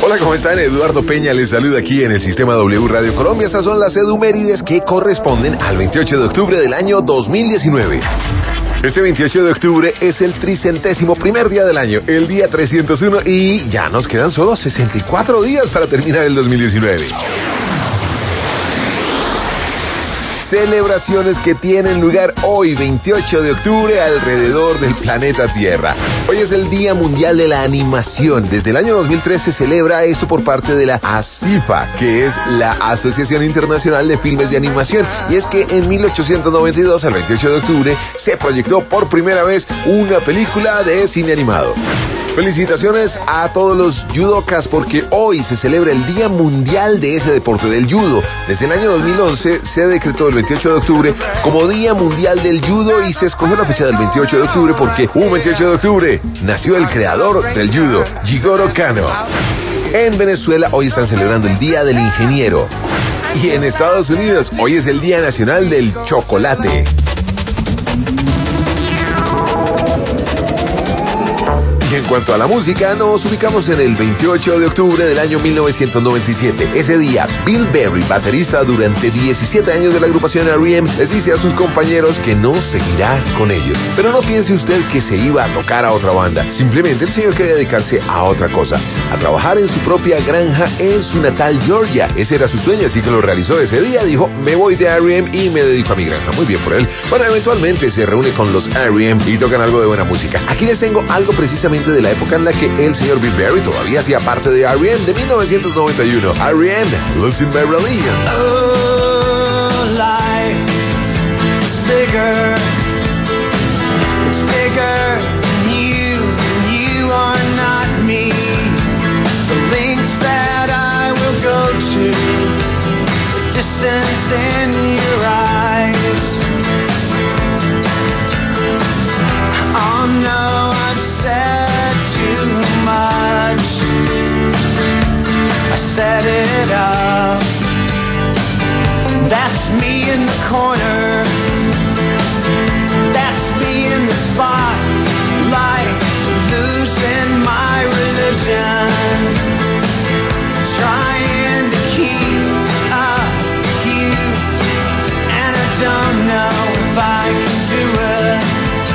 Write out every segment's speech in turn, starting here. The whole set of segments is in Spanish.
Hola, ¿cómo están? Eduardo Peña les saluda aquí en el Sistema W Radio Colombia. Estas son las edumérides que corresponden al 28 de octubre del año 2019. Este 28 de octubre es el 301º día del año, el día 301, y ya nos quedan solo 64 días para terminar el 2019. Celebraciones que tienen lugar hoy, 28 de octubre, alrededor del planeta Tierra. Hoy es el Día Mundial de la Animación. Desde el año 2003 se celebra esto por parte de la ASIFA, que es la Asociación Internacional de Filmes de Animación. Y es que en 1892, el 28 de octubre, se proyectó por primera vez una película de cine animado. Felicitaciones a todos los judokas porque hoy se celebra el Día Mundial de ese deporte, del judo. Desde el año 2011 se decretó el 28 de octubre como Día Mundial del Judo y se escogió la fecha del 28 de octubre porque un 28 de octubre nació el creador del judo, Jigoro Kano. En Venezuela hoy están celebrando el Día del Ingeniero. Y en Estados Unidos hoy es el Día Nacional del Chocolate. Y en cuanto a la música, nos ubicamos en el 28 de octubre del año 1997. Ese día, Bill Berry, baterista durante 17 años de la agrupación R.E.M., les dice a sus compañeros que no seguirá con ellos. Pero no piense usted que se iba a tocar a otra banda. Simplemente el señor quería dedicarse a otra cosa, a trabajar en su propia granja en su natal Georgia. Ese era su sueño, así que lo realizó ese día. Dijo, me voy de R.E.M. y me dedico a mi granja. Muy bien por él. Bueno, eventualmente se reúne con los R.E.M. y tocan algo de buena música. Aquí les tengo algo precisamente de la época en la que el señor Bill Berry todavía hacía parte de R.E.M. de 1991. R.E.M. Losing My Religion. Oh, life is bigger. It's bigger than you are not me. The links that I will go to, the distance in your eyes. Oh no, I've said too much. I set it up. That's me in the corner. That's me in the spotlight, losing my religion, trying to keep up with you, and I don't know if I can do it.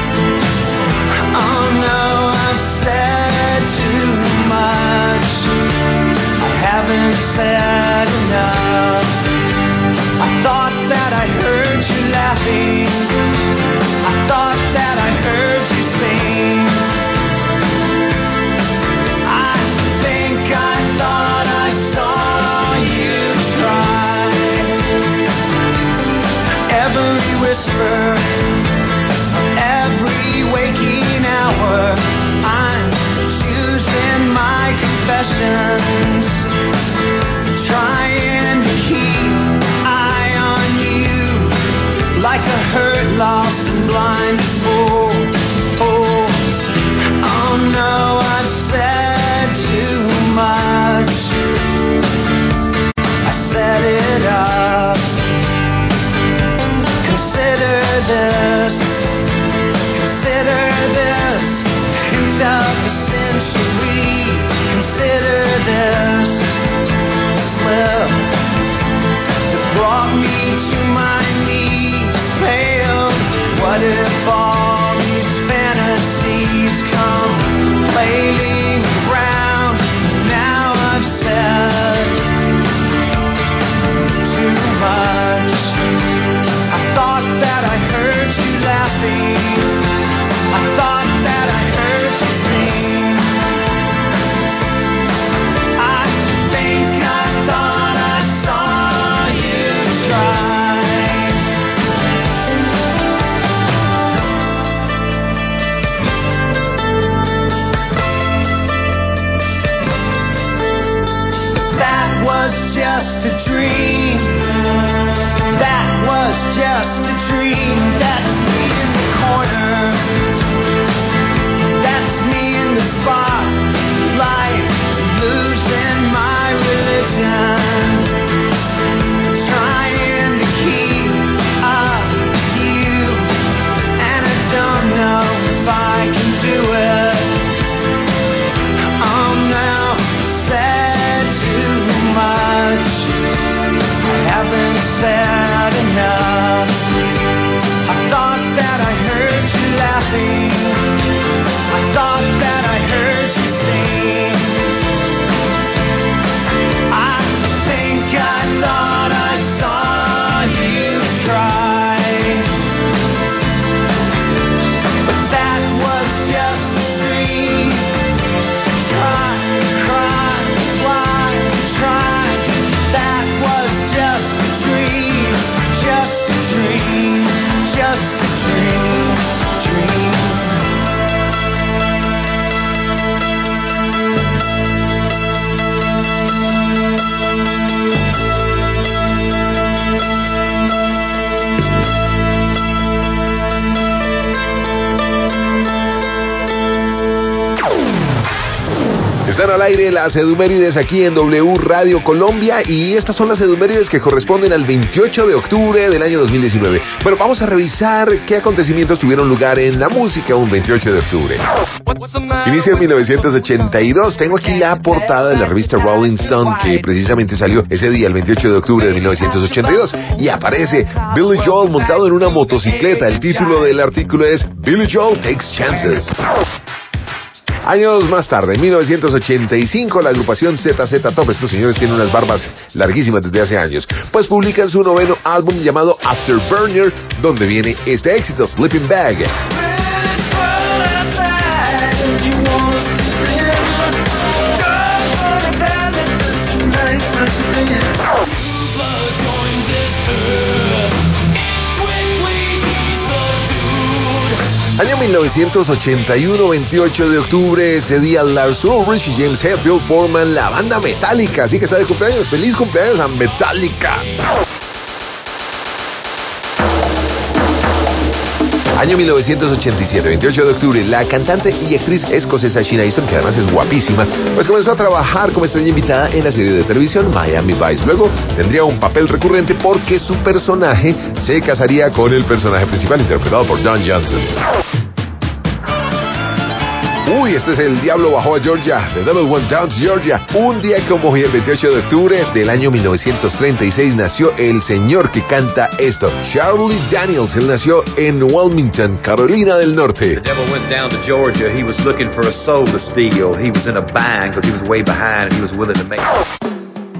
Oh no, I've said too much. I haven't said enough. I thought that I heard you laughing. I thought that I heard you sing. I think I thought I saw you try. Every whisper, every waking hour, I'm choosing my confessions, trying to keep eye on you, like a hurt, lost and blind fool. Oh no, I've said too much. I set it up. Consider this hint of a century. Consider this Están al aire las Edumérides aquí en W Radio Colombia y estas son las Edumérides que corresponden al 28 de octubre del año 2019. Pero vamos a revisar qué acontecimientos tuvieron lugar en la música un 28 de octubre. Inicia en 1982. Tengo aquí la portada de la revista Rolling Stone que precisamente salió ese día, el 28 de octubre de 1982. Y aparece Billy Joel montado en una motocicleta. El título del artículo es Billy Joel Takes Chances. Años más tarde, en 1985, la agrupación ZZ Top, estos señores tienen unas barbas larguísimas desde hace años, pues publican su noveno álbum llamado Afterburner, donde viene este éxito, Sleeping Bag. Año 1981, 28 de octubre, ese día Lars Ulrich y James Hetfield forman la banda Metallica, así que está de cumpleaños. ¡Feliz cumpleaños a Metallica! Año 1987, 28 de octubre, la cantante y actriz escocesa Sheena Easton, que además es guapísima, pues comenzó a trabajar como estrella invitada en la serie de televisión Miami Vice. Luego tendría un papel recurrente porque su personaje se casaría con el personaje principal interpretado por Don Johnson. Uy, este es El Diablo Bajó a Georgia, The Devil Went Down to Georgia. Un día como hoy, el 28 de octubre del año 1936, nació el señor que canta esto, Charlie Daniels. Él nació en Wilmington, Carolina del Norte. The devil went down to Georgia. He was looking for a soul to steal. He was in a bind because he was way behind and he was willing to make it.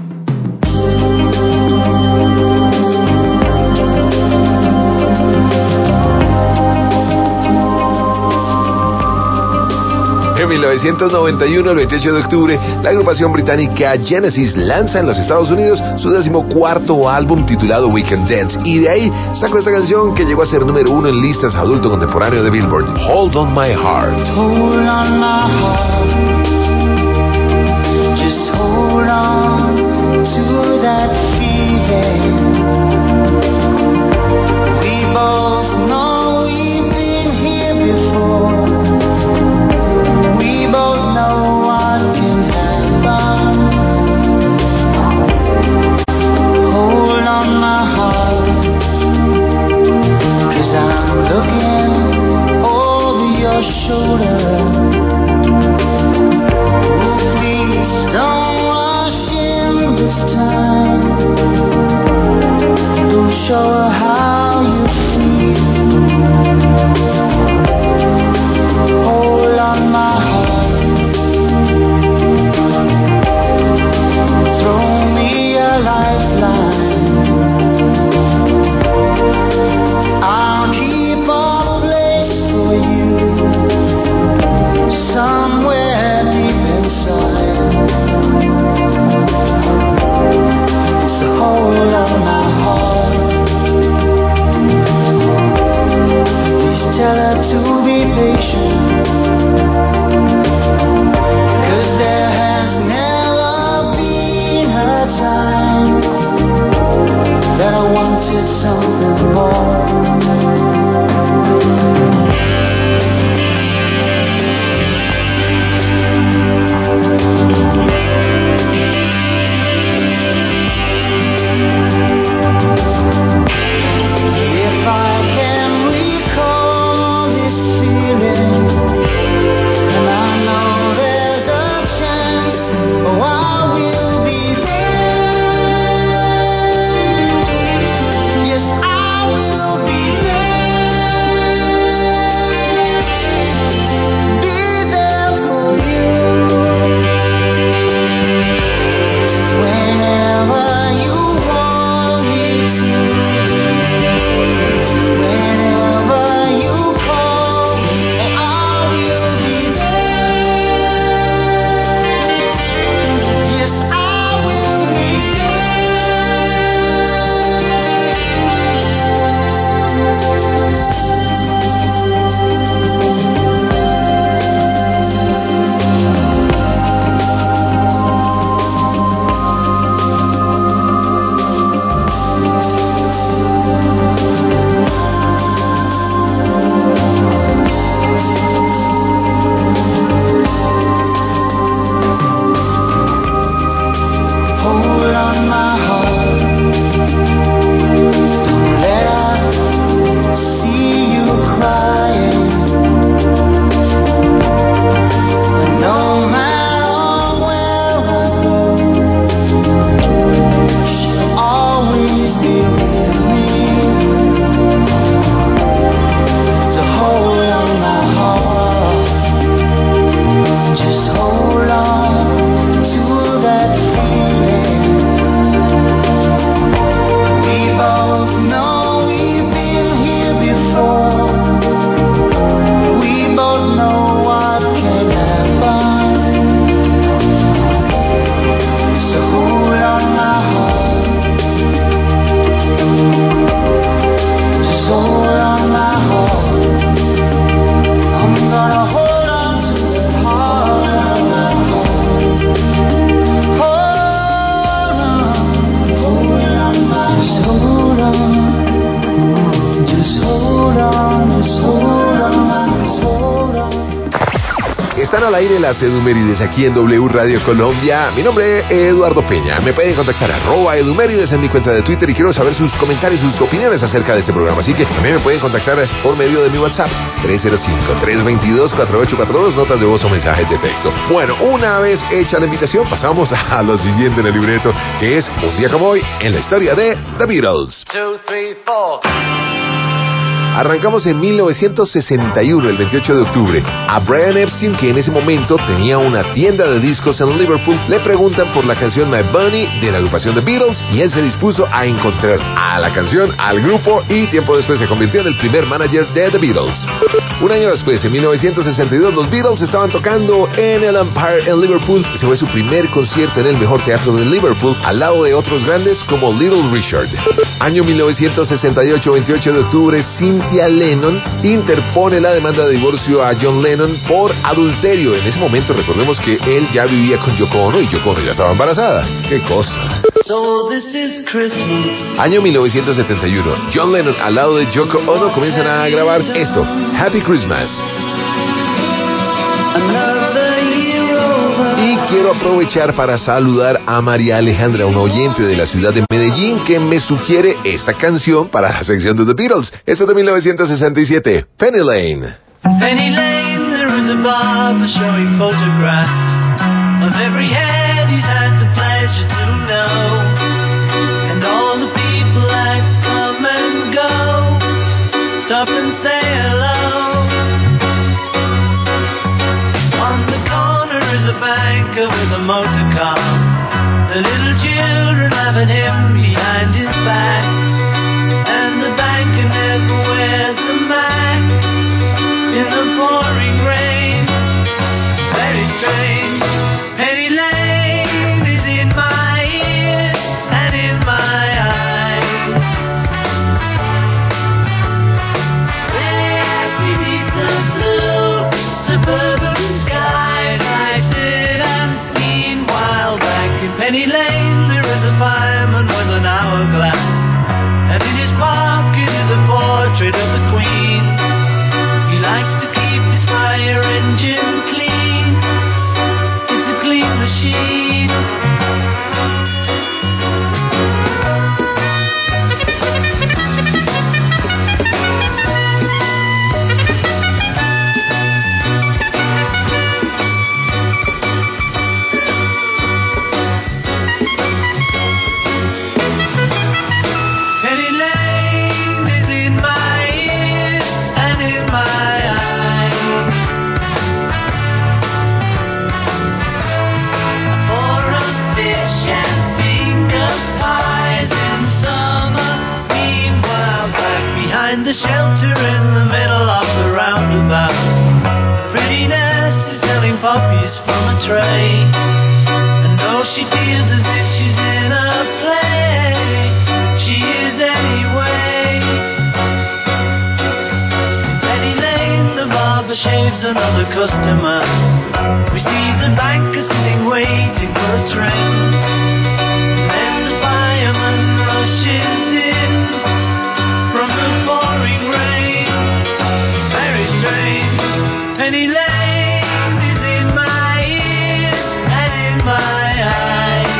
En 1991, el 28 de octubre, la agrupación británica Genesis lanza en los Estados Unidos su 14º álbum titulado We Can Dance, y de ahí sacó esta canción que llegó a ser número 1 en listas adulto contemporáneo de Billboard, Hold on My Heart. Hold on my heart, just hold on to that feeling. We both know we've been here before. We both know what can happen. Hold on my heart, 'cause I'm looking over your shoulder. Please don't rush in this time. Don't show her how you feel. Hold on my heart. Throw me a lifeline. I'll keep a place for you somewhere deep inside. So hold on my heart. Please tell her to be patient, 'cause there has never been a time that I wanted something more. If I can recall this feeling, and I know there's a chance, oh, I will be there. Yes, I Están al aire las Edumérides aquí en W Radio Colombia. Mi nombre es Eduardo Peña. Me pueden contactar @Edumérides en mi cuenta de Twitter y quiero saber sus comentarios, sus opiniones acerca de este programa. Así que también me pueden contactar por medio de mi WhatsApp 305-322-4842, notas de voz o mensajes de texto. Bueno, una vez hecha la invitación, pasamos a lo siguiente en el libreto, que es un día como hoy en la historia de The Beatles. 2, 3, 4. Arrancamos en 1961, el 28 de octubre. A Brian Epstein, que en ese momento tenía una tienda de discos en Liverpool, le preguntan por la canción My Bunny de la agrupación The Beatles y él se dispuso a encontrar a la canción, al grupo, y tiempo después se convirtió en el primer manager de The Beatles. Un año después, en 1962, los Beatles estaban tocando en el Empire en Liverpool. Ese fue su primer concierto en el mejor teatro de Liverpool, al lado de otros grandes como Little Richard. Año 1968, 28 de octubre, Cynthia Lennon interpone la demanda de divorcio a John Lennon por adulterio. En ese momento recordemos que él ya vivía con Yoko Ono y Yoko Ono ya estaba embarazada. ¡Qué cosa! So this is Christmas. Año 1971, John Lennon al lado de Yoko Ono comienzan a grabar esto, Happy Christmas. Another year over. Y quiero aprovechar para saludar a María Alejandra, una oyente de la ciudad de Medellín, que me sugiere esta canción para la sección de The Beatles. Esta es de 1967, Penny Lane. Penny Lane, there is a barber showing photographs of every head he's had the pleasure to know, and all the people that come and go stop and say hello. On the corner is a banker with a motor car. The little children laughing him behind his back, and the banker never wears the mask in the pouring rain. Very strange. Penny Lane is in my ears and in my eyes. There beneath the blue suburban skies, I sit and meanwhile back in Penny Lane there is a fireman with an hourglass, and in his pocket is a portrait of the Queen. He likes to keep his fire engine clean. It's a clean machine. Penny Lane is in my ears and in my eyes. For a fish and finger pies in summer. Meanwhile, back behind the shelter in the middle of the roundabout, a pretty nurse is selling poppies from a tray. And though she feels as if she's in a play, she is anyway. Penny Lane, the barber shaves another customer. We see the banker sitting waiting for a train. Then the fireman rushes in from the pouring rain. Very strange. Penny Lane is in my ears and in my eyes.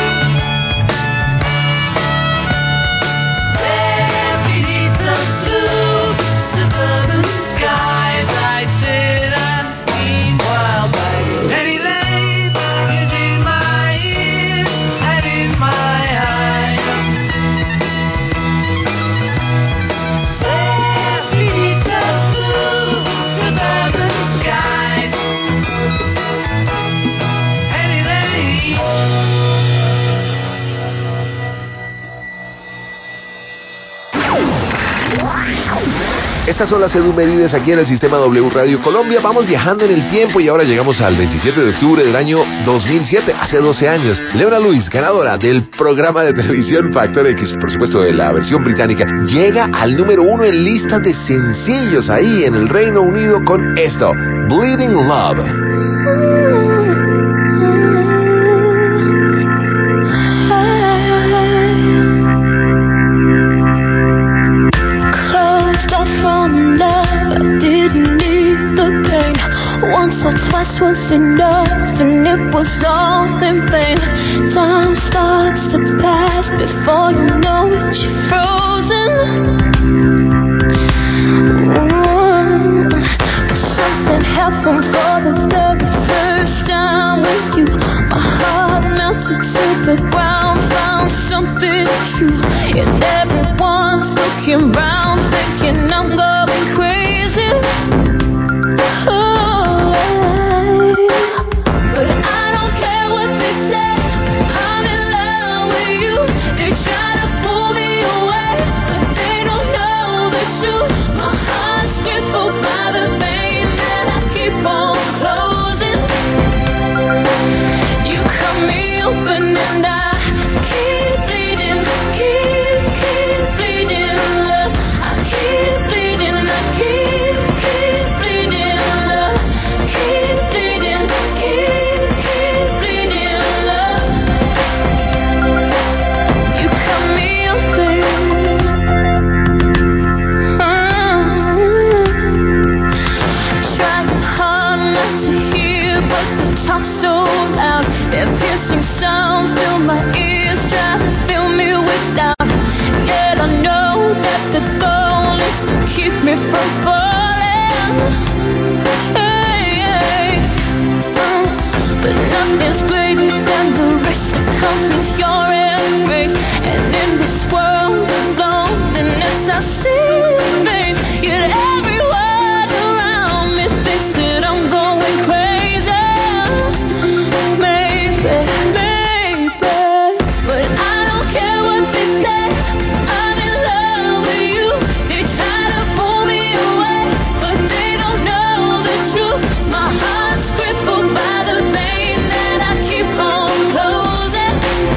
There beneath the blue suburban skies, I sit and meanwhile back. Penny Lane is in my ears and in my eyes. There beneath the blue suburban skies, Penny Lane. Estas son las Edumérides aquí en el sistema W Radio Colombia. Vamos viajando en el tiempo y ahora llegamos al 27 de octubre del año 2007, hace 12 años. Leona Lewis, ganadora del programa de televisión Factor X, por supuesto de la versión británica, llega al número 1 en listas de sencillos ahí en el Reino Unido con esto, Bleeding Love. Once or twice was enough. all in vain. Time starts to pass before you know it, you're frozen. But something happened for the very first time with you. My heart melted to the ground, found something true. And everyone's looking round, thinking I'm going crazy. Oh, but I don't care what they say. I'm in love with you. They try to pull me away, but they don't know the truth. My heart's crippled by the pain that I keep on closing. You cut me open and I keep bleeding, keep bleeding, love. I keep bleeding, I keep bleeding, love. Keep bleeding, keep bleeding, love. You cut me open. Trying hard not to hear, but they talk so loud. Their piercing sounds fill my ears, try to fill me with doubt. Yet I know that the goal is to keep me from falling. Hey, but nothing's greater than the risk that comes with your embrace. And in this world of loneliness, I see pain. Yet everyone around me thinks that I'm going crazy. Maybe, but I don't care what they say. I'm in love with you. They try to pull me away, but they don't know the truth. My heart's crippled by the pain that I keep on closing.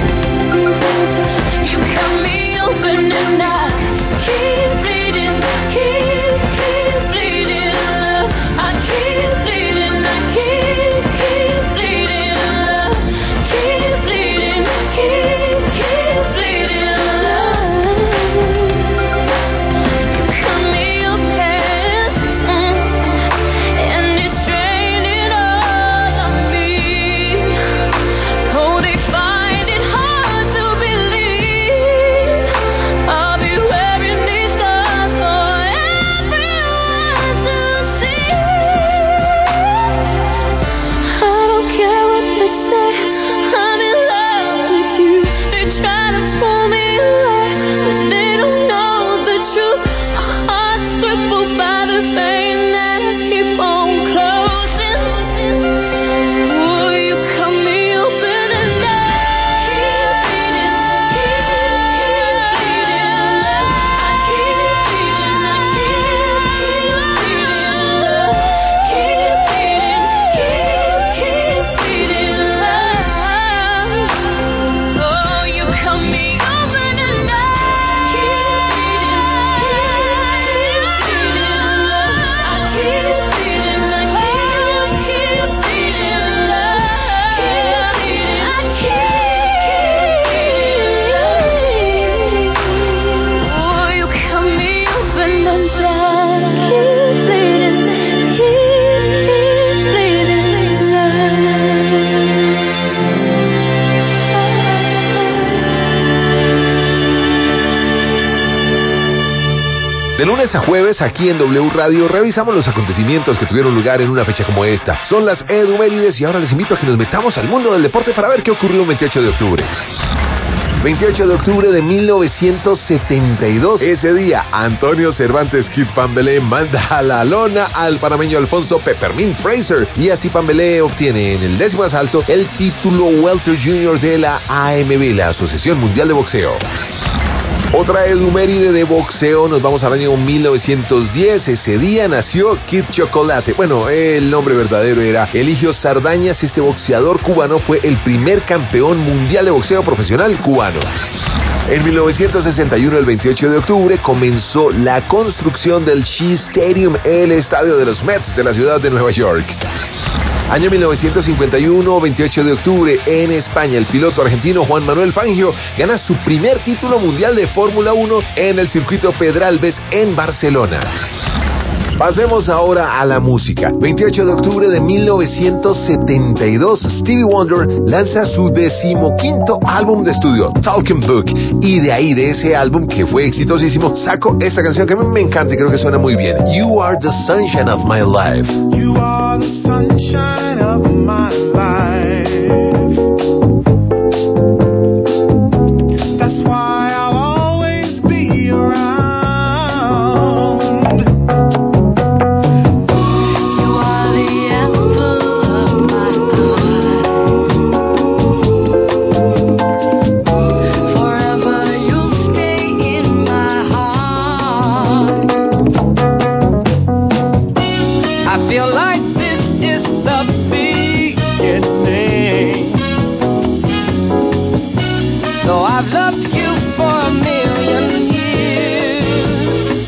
You cut me open and I keep bleeding, keep bleeding, love. I keep bleeding, I keep bleeding, love. Keep bleeding, keep bleeding, love. You cut me open, and it's draining all of me. Oh, they find it hard to believe I'll be wearing these scars for everyone to see. I don't care what they say, I'm in love with you. They try to pull me away, but they don't know the truth. My heart's crippled by the pain that I keep on closing. Oh, you cut me open and I keep bleeding, love. I keep bleeding, I keep bleeding, love. Keep bleeding, love. Oh, you cut me open and I keep bleeding, love. I keep bleeding, I keep bleeding, love. Oh, you cut me open and I keep bleeding, De lunes a jueves, aquí en W Radio, revisamos los acontecimientos que tuvieron lugar en una fecha como esta. Son las Edumérides y ahora les invito a que nos metamos al mundo del deporte para ver qué ocurrió el 28 de octubre. 28 de octubre de 1972. Ese día, Antonio Cervantes Kid Pambelé manda a la lona al panameño Alfonso Peppermint Fraser. Y así Pambelé obtiene en el 10º asalto el título Welter Junior de la AMB, la Asociación Mundial de Boxeo. Otra eduméride de boxeo, nos vamos al año 1910. Ese día nació Kid Chocolate. Bueno, el nombre verdadero era Eligio Sardañas. Este boxeador cubano fue el primer campeón mundial de boxeo profesional cubano. En 1961, el 28 de octubre, comenzó la construcción del Shea Stadium, el estadio de los Mets de la ciudad de Nueva York. Año 1951, 28 de octubre, en España, el piloto argentino Juan Manuel Fangio gana su primer título mundial de Fórmula 1 en el circuito Pedralbes en Barcelona. Pasemos ahora a la música. 28 de octubre de 1972, Stevie Wonder lanza su 15º álbum de estudio, Talking Book. Y de ahí, de ese álbum que fue exitosísimo, saco esta canción que a mí me encanta y creo que suena muy bien. You Are the Sunshine of My Life. You are the sunshine of my life. That's why I'll always be around. You are the apple of my eye. Forever you'll stay in my heart. I feel like this is the beginning. Though I've loved you for a million years,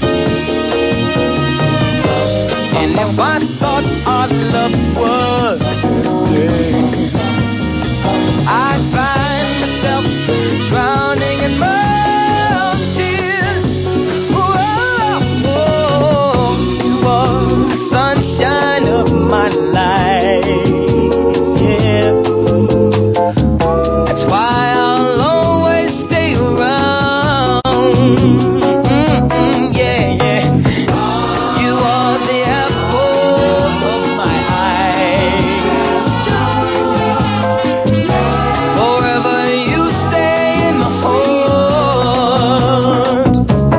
and if I thought our love was ending, I'd find myself drowning in my own tears. Whoa, whoa, you are the sunshine of my life. Yeah, that's why I'll always stay around. Yeah, yeah. You are the apple of my eye. Forever you stay in my heart.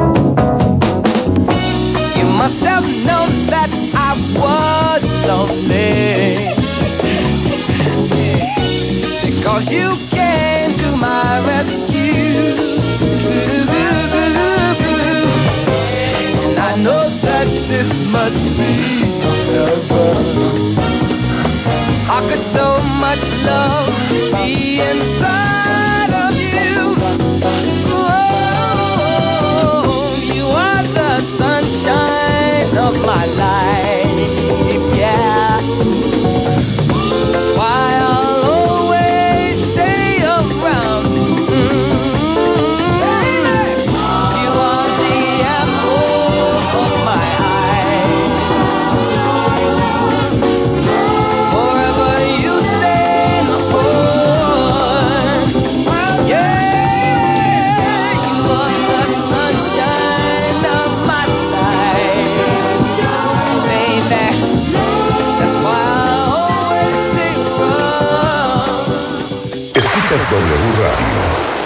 You must have known that I was lonely, because you came to my rescue. And I know that this must be heaven. How could so much love be inside of you? Oh, you are the sunshine of my life. Yeah, that's why I'll always stay around. You are the apple of my eye. Forever you stay in my heart. Yeah, you are the sunshine of my life, baby. That's why I'll always stay around. Escuchas W Radio.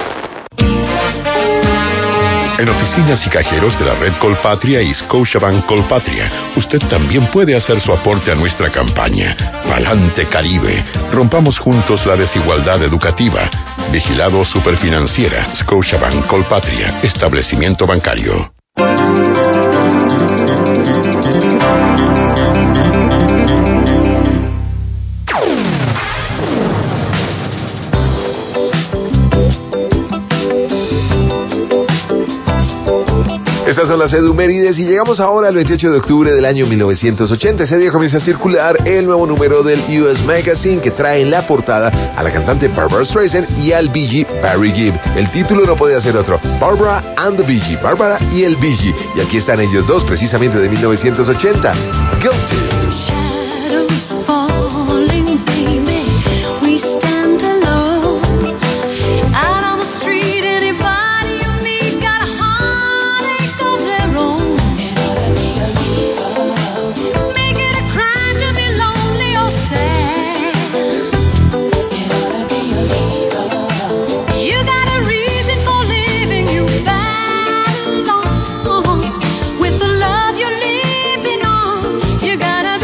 En oficinas y cajeros de la red Colpatria y Scotiabank Colpatria, usted también puede hacer su aporte a nuestra campaña. Palante Caribe. Rompamos juntos la desigualdad educativa. Vigilado Superfinanciera. Scotiabank Colpatria. Establecimiento bancario. Estas son las edumérides y llegamos ahora al 28 de octubre del año 1980. Ese día comienza a circular el nuevo número del US Magazine, que trae en la portada a la cantante Barbra Streisand y al Bee Gee Barry Gibb. El título no podía ser otro: Barbra and the Bee Gee, Bárbara y el Bee Gee. Y aquí están ellos dos, precisamente de 1980. Guilty. Shadows falling, baby. We stand alone. Out on the street, anybody you meet got a heartache of their own. Make it a crime to be lonely or sad. You got a reason for living, you battle on with the love you're living on. You gotta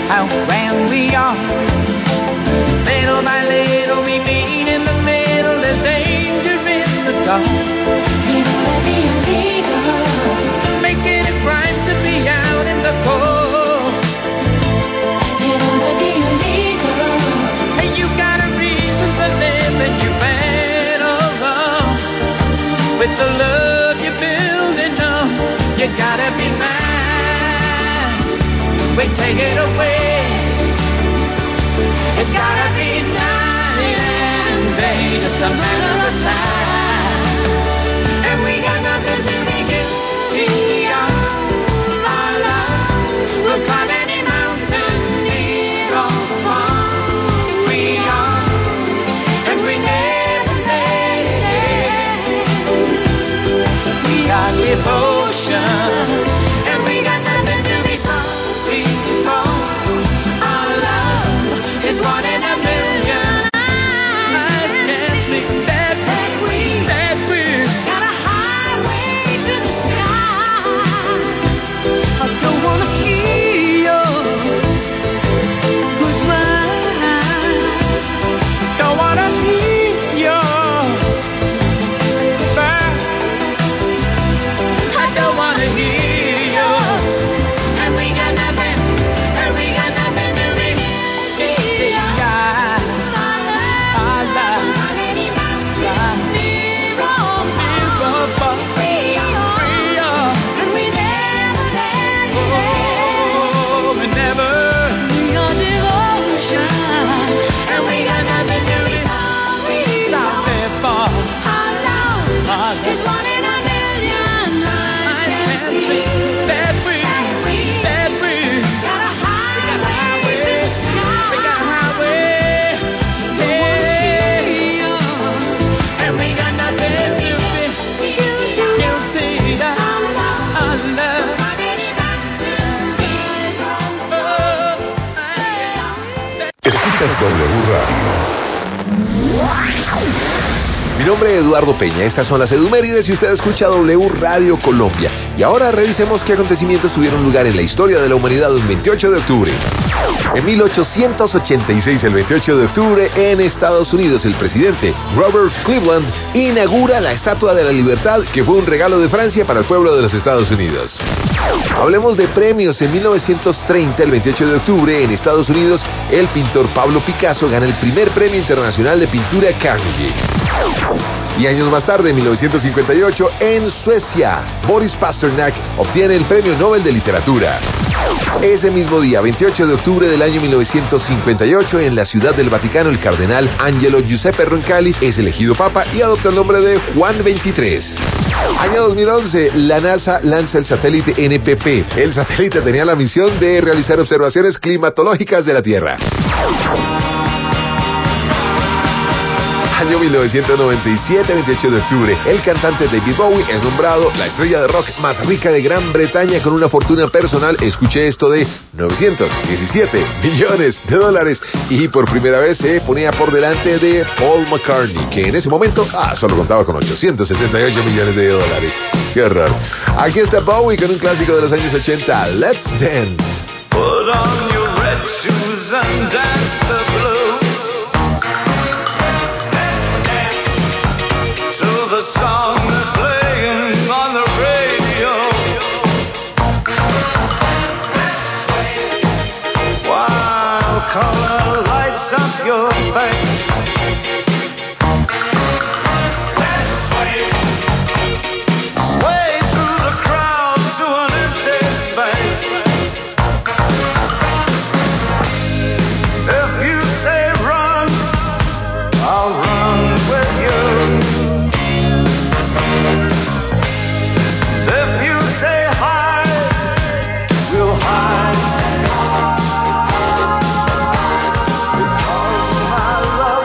outran we all. Little by little we meet in the middle, there's danger in the dark. We wanna be illegal, making it right to be out in the cold. We wanna be illegal, and you got a reason for living, you better alone. With the love you're building up, you gotta be mine. We take it away. It's gotta be night and day, just a matter of time. And we got nothing to make it beyond our love. We'll climb any mountain, be all we are. And we never let. We are devotion. And we got nothing to be sorry for. Our love is one in a million. I can't see that we got a highway to the sky. I don't wanna hear your goodbye. Don't wanna hear your goodbye. I don't wanna hear your. And we got nothing to be Escuchas W Radio. Mi nombre es Eduardo Peña, estas son las Edumérides y usted escucha W Radio Colombia. Y ahora revisemos qué acontecimientos tuvieron lugar en la historia de la humanidad un 28 de octubre. En 1886, el 28 de octubre, en Estados Unidos, el presidente Robert Cleveland inaugura la Estatua de la Libertad, que fue un regalo de Francia para el pueblo de los Estados Unidos. Hablemos de premios. En 1930, el 28 de octubre, en Estados Unidos, el pintor Pablo Picasso gana el primer premio internacional de pintura Carnegie. Y años más tarde, en 1958, en Suecia, Boris Pasternak obtiene el Premio Nobel de Literatura. Ese mismo día, 28 de octubre del año 1958, en la Ciudad del Vaticano, el cardenal Angelo Giuseppe Roncalli es elegido papa y adopta el nombre de Juan XXIII. Año 2011, la NASA lanza el satélite NPP. El satélite tenía la misión de realizar observaciones climatológicas de la Tierra. Año 1997, 28 de octubre, el cantante David Bowie es nombrado la estrella de rock más rica de Gran Bretaña con una fortuna personal, escuché esto, de 917 millones de dólares, y por primera vez se ponía por delante de Paul McCartney, que en ese momento solo contaba con 868 millones de dólares. ¡Qué horror! Aquí está Bowie con un clásico de los años 80, Let's Dance. Put on your red shoes and dance the blues. The song that's playing on the radio. While color lights up your face. Way through the crowd to an empty space. If you say run, I'll run with you. If you say hide, we'll hide. Because my love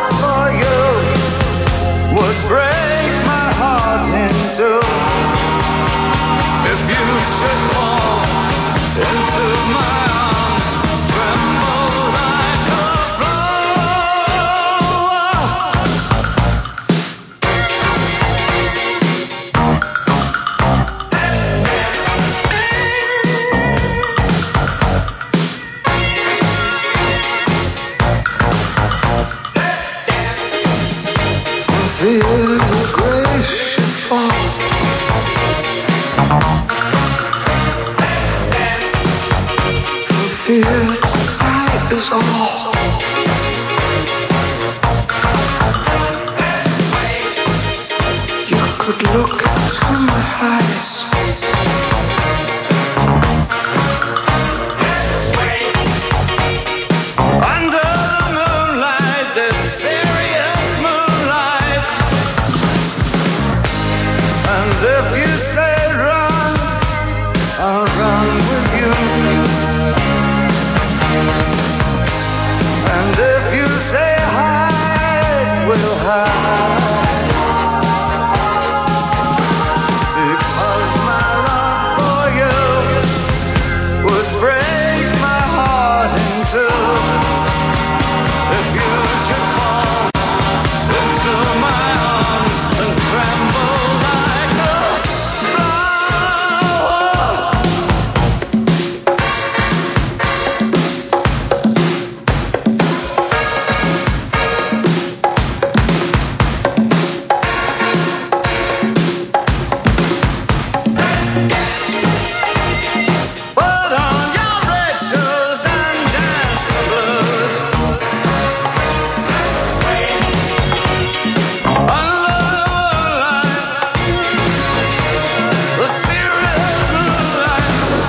is all. You could look into my eyes. Under the moonlight, this serious moonlight. And if you say run, I'll run with you. And if you say hide, we'll hide. Because my love for you would break my heart in two. If you should fall into my arms and tremble like a put on your red shoes and dance the blues. Under the moonlight, the serious moonlight.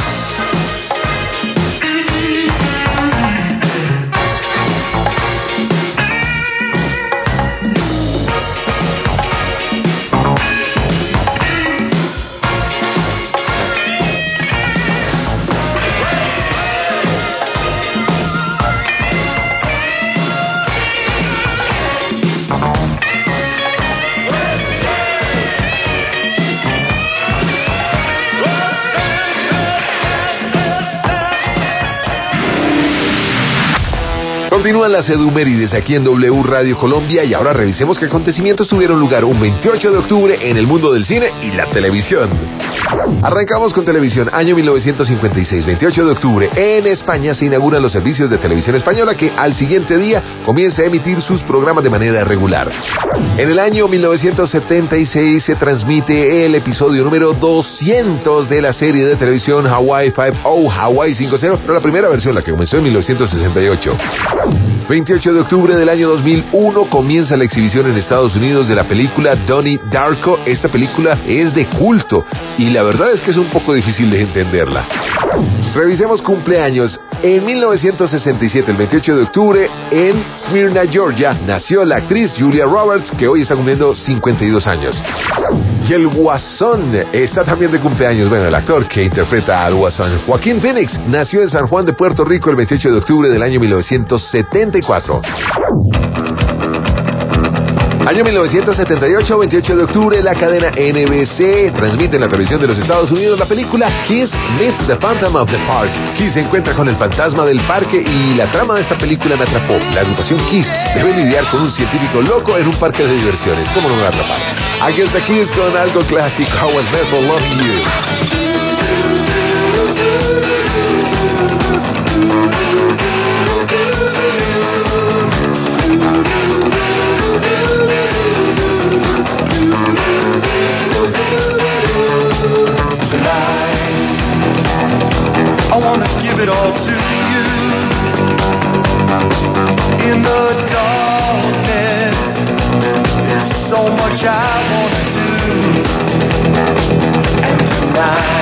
Continúan las edumérides aquí en W Radio Colombia y ahora revisemos qué acontecimientos tuvieron lugar un 28 de octubre en el mundo del cine y la televisión. Arrancamos con televisión, año 1956, 28 de octubre. En España se inauguran los servicios de televisión española que al siguiente día comienza a emitir sus programas de manera regular. En el año 1976 se transmite el episodio número 200 de la serie de televisión Hawaii 5-0, Hawaii 5-0, pero la primera versión, la que comenzó en 1968. 28 de octubre del año 2001 comienza la exhibición en Estados Unidos de la película Donnie Darko. Esta película es de culto y la verdad es que es un poco difícil de entenderla. Revisemos cumpleaños. En 1967, el 28 de octubre, en Smyrna, Georgia, nació la actriz Julia Roberts, que hoy está cumpliendo 52 años. Y el Guasón está también de cumpleaños. Bueno, el actor que interpreta al Guasón, Joaquín Phoenix, nació en San Juan de Puerto Rico el 28 de octubre del año 1974. Año 1978, 28 de octubre, la cadena NBC transmite en la televisión de los Estados Unidos la película Kiss Meets the Phantom of the Park. Kiss se encuentra con el fantasma del parque y la trama de esta película me atrapó. La agrupación Kiss debe lidiar con un científico loco en un parque de diversiones. ¿Cómo no me va a atrapar? Aquí está Kiss con algo clásico, I Was Meant for Loving You. I wanna give it all to you. In the darkness, there's so much I wanna do. And tonight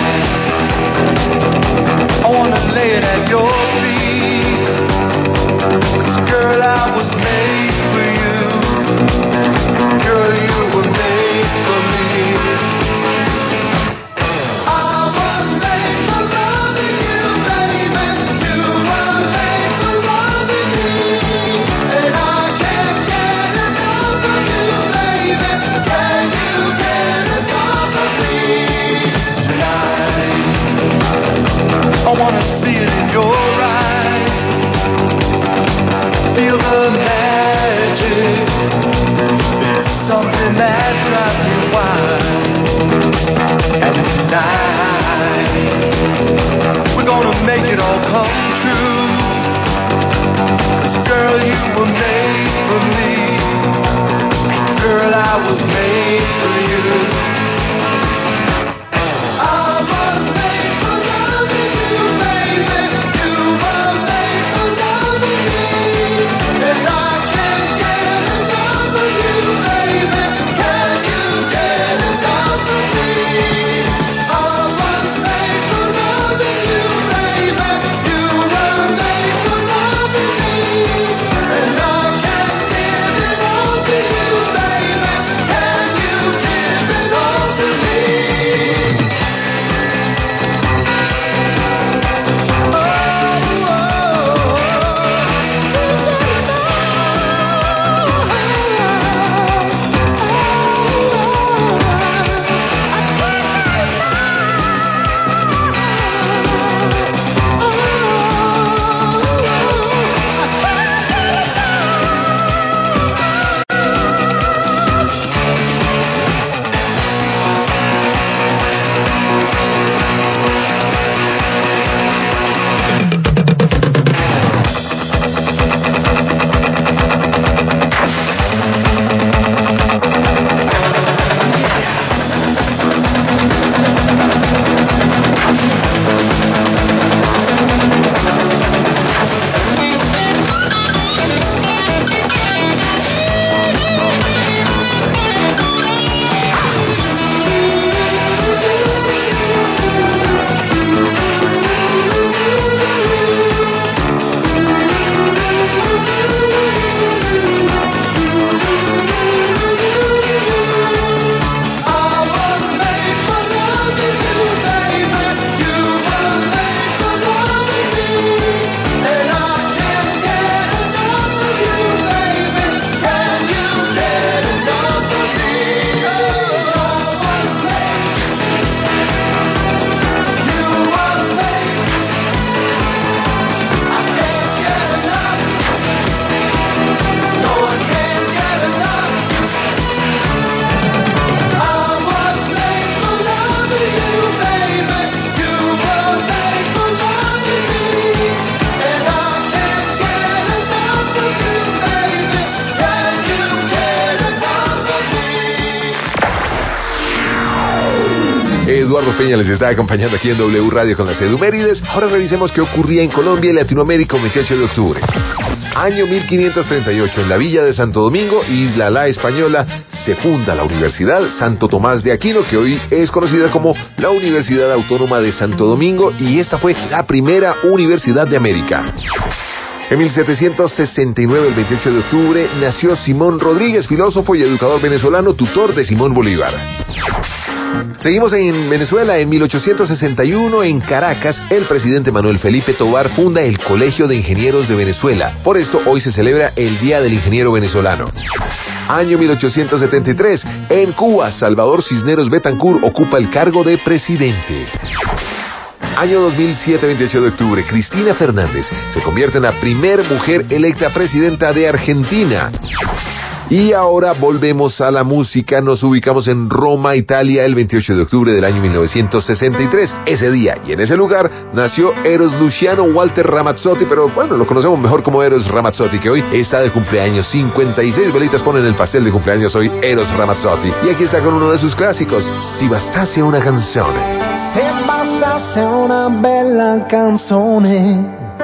Eduardo Peña les está acompañando aquí en W Radio con las Edumérides. Ahora revisemos qué ocurría en Colombia y Latinoamérica el 28 de octubre. Año 1538, en la villa de Santo Domingo, Isla La Española, se funda la Universidad Santo Tomás de Aquino, que hoy es conocida como la Universidad Autónoma de Santo Domingo, y esta fue la primera universidad de América. En 1769, el 28 de octubre, nació Simón Rodríguez, filósofo y educador venezolano, tutor de Simón Bolívar. Seguimos en Venezuela. En 1861, en Caracas, el presidente Manuel Felipe Tovar funda el Colegio de Ingenieros de Venezuela. Por esto, hoy se celebra el Día del Ingeniero Venezolano. Año 1873, en Cuba, Salvador Cisneros Betancur ocupa el cargo de presidente. Año 2007, 28 de octubre, Cristina Fernández se convierte en la primera mujer electa presidenta de Argentina. Y ahora volvemos a la música, nos ubicamos en Roma, Italia, el 28 de octubre del año 1963. Ese día y en ese lugar nació Eros Luciano Walter Ramazzotti, pero bueno, lo conocemos mejor como Eros Ramazzotti, que hoy está de cumpleaños. 56 velitas ponen el pastel de cumpleaños hoy, Eros Ramazzotti. Y aquí está con uno de sus clásicos, Si bastasse una canzone. Se bastasse una bella canzone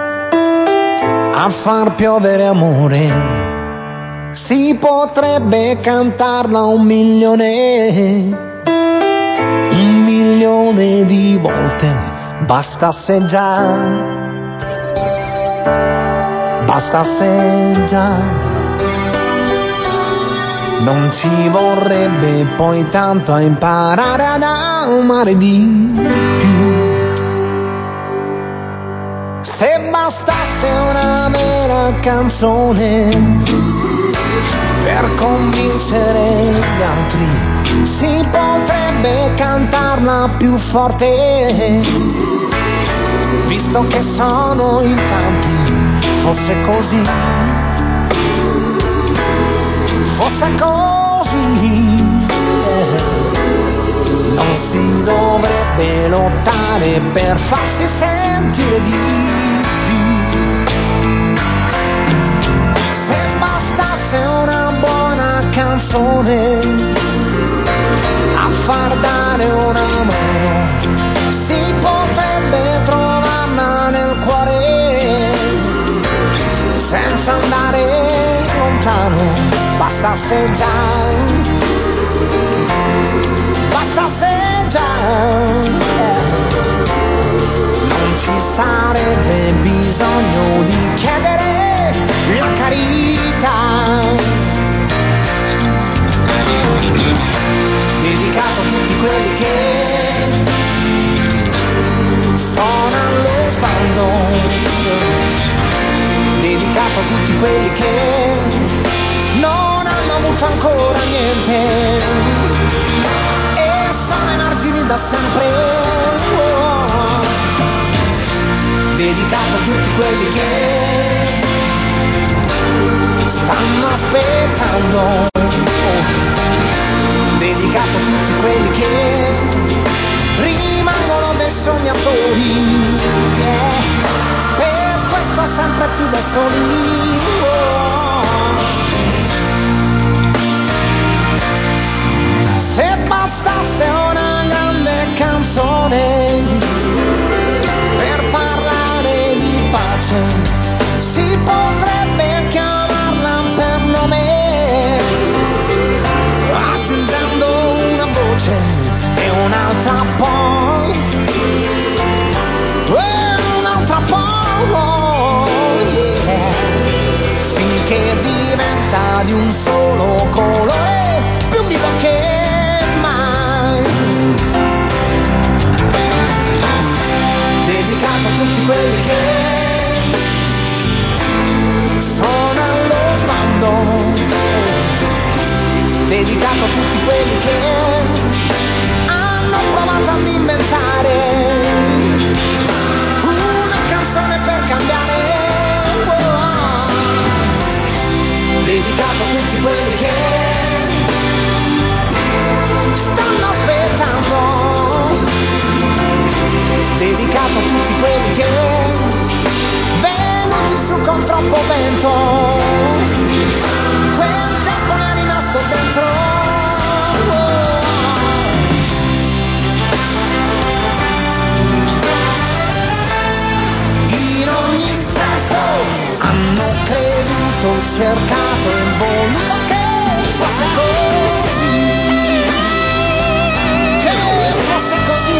a far piovere amore, si potrebbe cantarla 1.000.000 di volte, bastasse già, bastasse già. Non ci vorrebbe poi tanto a imparare ad amare di più. Se bastasse una vera canzone per convincere gli altri, si potrebbe cantarla più forte, visto che sono in tanti. Fosse così, fosse così, non si dovrebbe lottare per farsi sentire di più. Se bastasse una buona canzone a far dare una mano, si potrebbe trovarla nel cuore senza andare lontano. Bastasse già, bastasse già, non ci sarebbe bisogno di chiedere la carità. Dedicato a tutti quelli che sono allo sbando, dedicato a tutti quelli che non hanno avuto ancora niente e sono emargini da sempre. Dedicato a tutti quelli che stanno aspettando. Dedicato a tutti quelli che rimangono dei sognatori, per questo sempre più da soli. Se bastasse una grande canzone per parlare di pace, si potrebbe chiamarla per nome, aggiungendo una voce e un'altra poi, un'altra poi, yeah, finché diventa di un solo colore, più vivo che dedicato a tutti quelli che sono allo sbando, dedicato a tutti quelli che hanno provato ad inventare una canzone per cambiare, dedicato a tutti quelli che stanno aspettando, dedicato a tutti quelli che venuti su con troppo vento, quel tempo ne è rimasto dentro. ho cercato in voluto che fosse così, che fosse così.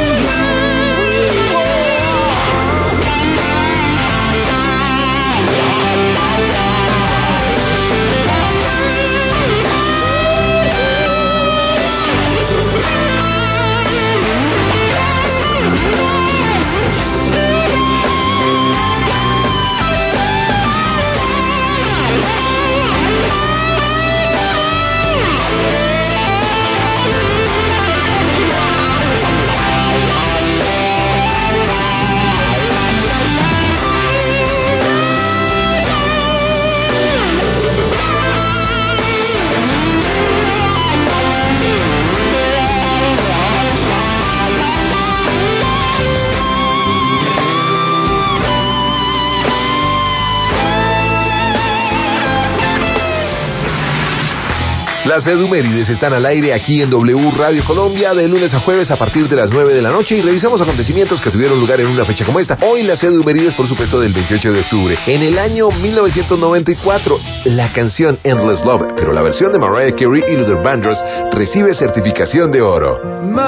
Las Edumérides están al aire aquí en W Radio Colombia de lunes a jueves a partir de las 9 de la noche y revisamos acontecimientos que tuvieron lugar en una fecha como esta. Hoy las Edumérides, por supuesto, del 28 de octubre. En el año 1994, la canción Endless Love, pero la versión de Mariah Carey y Luther Vandross, recibe certificación de oro. My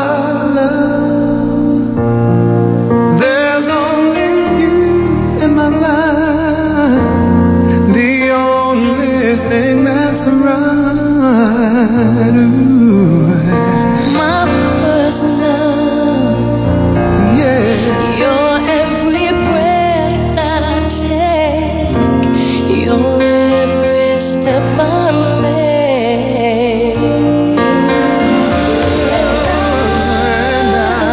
love, there's only you in my life, the only thing that's right. My first love, Yeah. your every breath that I take, your every step I make. And I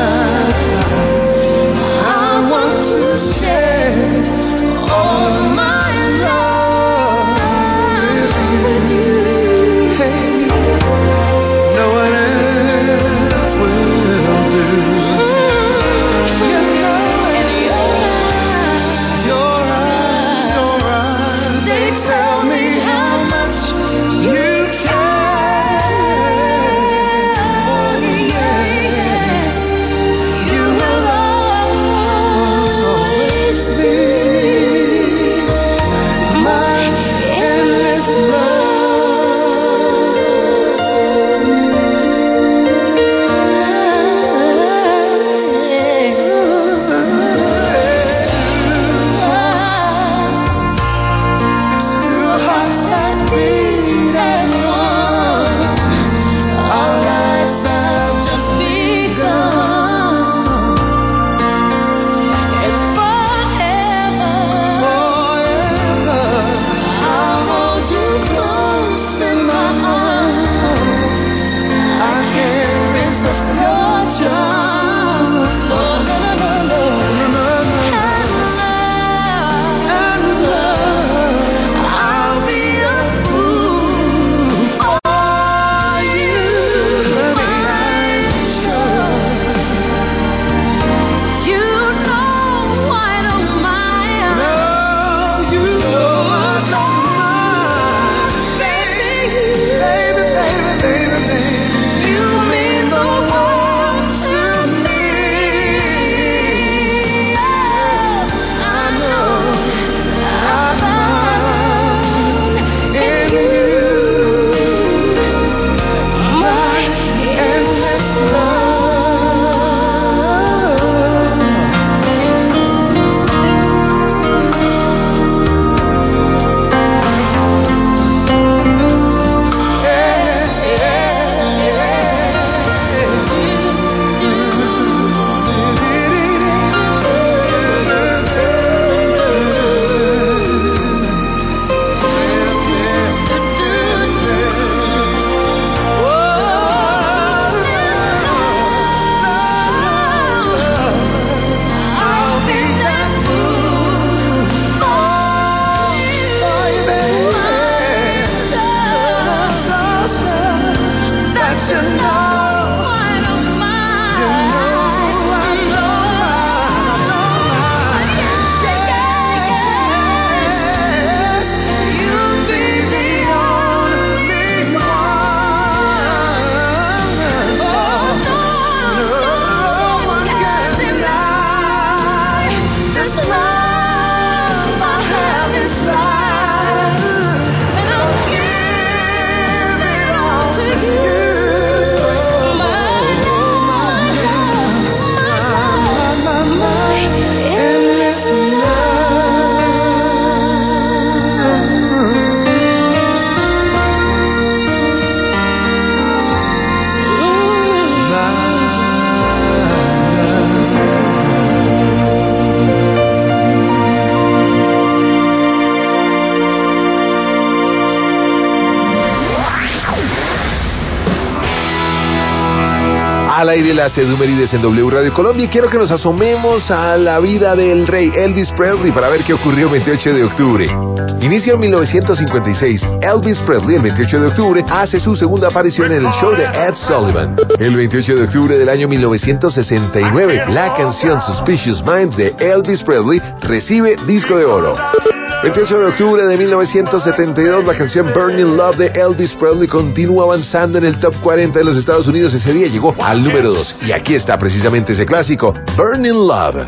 Al aire las Edumérides en W Radio Colombia y quiero que nos asomemos a la vida del rey Elvis Presley para ver qué ocurrió el 28 de octubre. Inicia en 1956. Elvis Presley, el 28 de octubre, hace su segunda aparición en el show de Ed Sullivan. El 28 de octubre del año 1969, la canción Suspicious Minds de Elvis Presley recibe disco de oro. 28 de octubre de 1972, la canción Burning Love de Elvis Presley continúa avanzando en el top 40 de los Estados Unidos. Ese día llegó al número 2. Y aquí está precisamente ese clásico, Burning Love.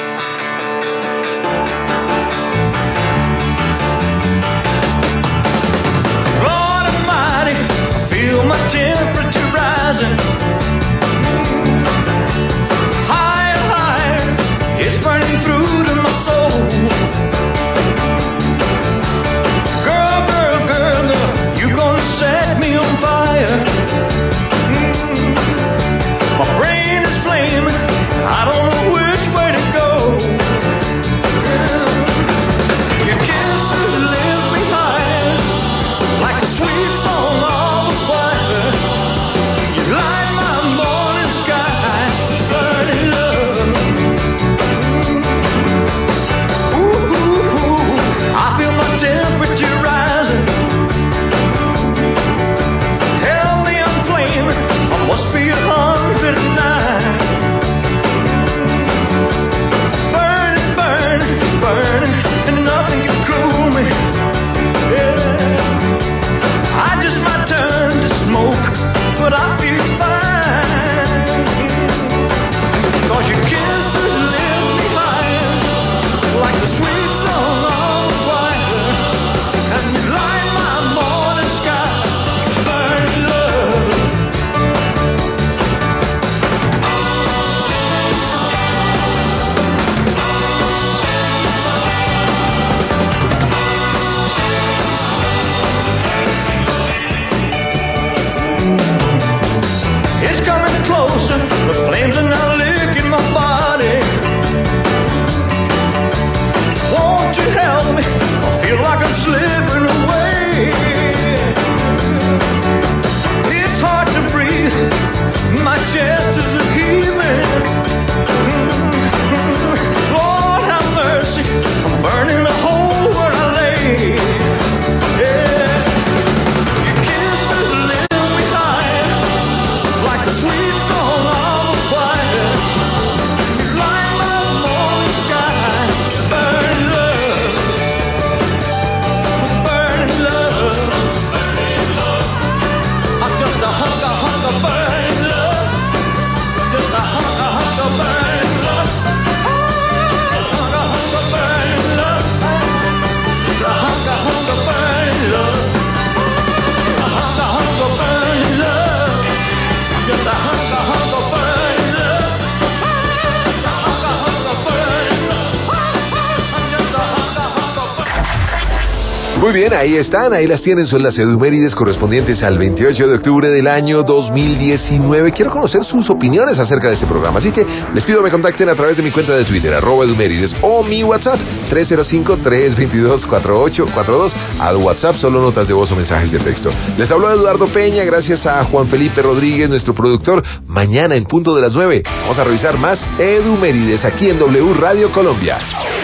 Lord Almighty, I feel my temperature rising. Higher, higher, it's burning through to my soul. Girl, girl, girl, girl, you gonna set me on fire. My brain is flaming, I don't know which way to go. Your kisses live behind like a sweet song of a choir. You light my morning sky, burning love. Ooh, ooh, ooh, I feel my temperature rising. Help me, I'm flaming, I must be 109. Burning, burning, burning, and nothing can cool me. Yeah. I just might turn to smoke, but I'll be fine. 'Cause your kisses live behind like the sweet song of a choir. And you light my morning sky, burning love. It's coming closer, the flames are now licking my body. Won't you help me? I feel like I'm slipping away. It's hard to breathe, my chest is heaving. Lord have mercy, I'm burning the hole where I lay. Yeah. Your kisses live behind like a sweet song of a choir. You light my morning sky, burning love, burning love. I'm just a hunk of burning love, just a hunk of burning love, hunk of burning love, a hunk of burning love, a hunk of burning love. Just a hunk of burning love. Just a hunk of burning love. Just a hunk of burning. Muy bien, ahí están, ahí las tienen, son las Edumérides correspondientes al 28 de octubre del año 2019. Quiero conocer sus opiniones acerca de este programa, así que les pido me contacten a través de mi cuenta de Twitter, @Edumérides, o mi WhatsApp, 305-322-4842. Al WhatsApp solo notas de voz o mensajes de texto. Les habló Eduardo Peña, gracias a Juan Felipe Rodríguez, nuestro productor. Mañana en punto de las 9 vamos a revisar más Edumérides aquí en W Radio Colombia.